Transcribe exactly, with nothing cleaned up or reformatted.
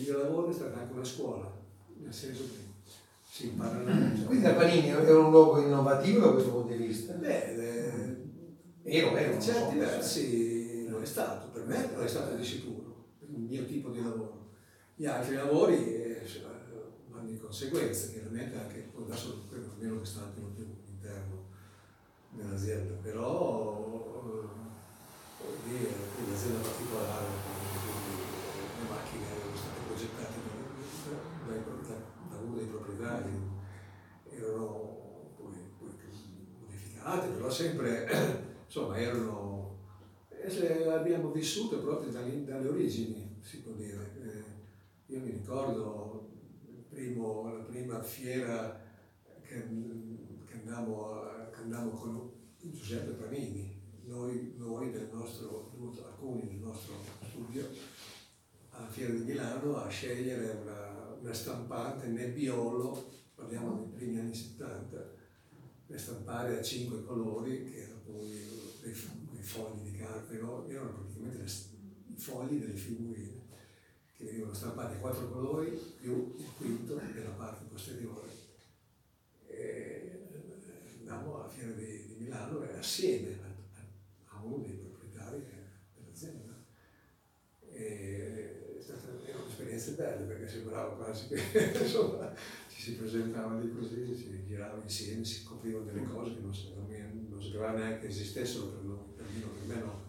di lavoro è stata anche una scuola, nel senso che si impara la... Quindi Arpanini era un luogo innovativo da questo punto di vista? Beh, eh, io per non certi so, versi lo è stato, per me lo è stato di sicuro, il mio tipo di lavoro. Gli altri lavori eh, vanno di conseguenza, chiaramente anche adesso credo almeno che stanno più all'interno dell'azienda, però eh, vuol dire, un'azienda particolare, le macchine erano state progettate da, da, da uno dei proprietari, erano poi, poi modificate, però sempre, insomma, erano, eh, abbiamo vissuto proprio dalle, dalle origini, si può dire. Eh, io mi ricordo il primo, la prima fiera che, che, andammo a, che andammo con Giuseppe Panini, noi, noi del nostro, alcuni del nostro studio, alla Fiera di Milano a scegliere una, una stampante Nebbiolo, parliamo dei primi anni settanta, per stampare a cinque colori, che erano poi dei, dei fogli di carta, no? Erano praticamente le, i fogli delle figurine, che venivano stampati a quattro colori più il quinto della parte posteriore. E andammo alla Fiera di, di Milano e assieme a, a uno dei proprietari dell'azienda. E è stata un'esperienza bella perché sembrava quasi che insomma, ci si presentava lì così, si girava insieme, si scoprivano delle cose che non, non, non sapeva neanche esistessero per noi, per me, per me no.